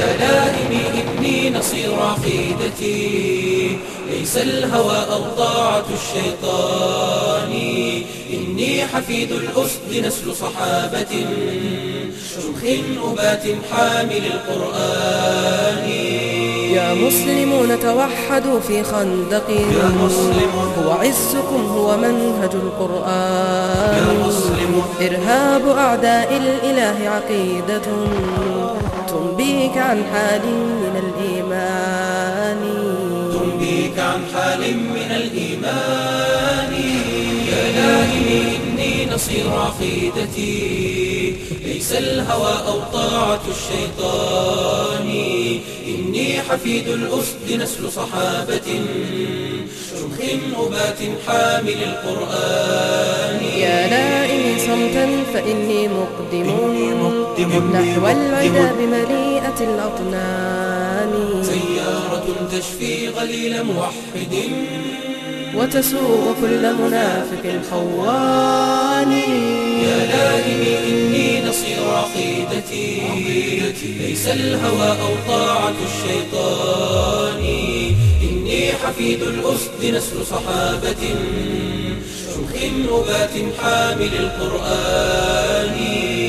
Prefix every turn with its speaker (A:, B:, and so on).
A: يا لائمي إني نصير عقيدتي ليس الهوى أو طاعة الشيطان، إني حفيد الأسد نسل صحابة شمخ أبات حامل القرآن.
B: يا مسلمون توحدوا في خندق،
A: يا مسلمون
B: هو عزكم هو منهج القرآن.
A: يا مسلمون
B: إرهاب أعداء الإله عقيدة تنبيك عن حال من الإيمان،
A: تنبيك عن حال من الإيمان. يا لائمي إني نصير عقيدتي ليس الهوى أو طاعة الشيطان، إني حفيد الأسد نسل صحابة شمخ أبات حامل القرآن.
B: يا لائمي صمتا فإني مقدم نحو العدا بمليئة الأطنان،
A: سيارة تشفي غليل موحد
B: وتسوق كل منافق خوان.
A: يا لائمي إني نصير عقيدتي ليس الهوى أو طاعة الشيطان، إني حفيد الأسد نسل صحابة شمخ أبات حامل القرآن.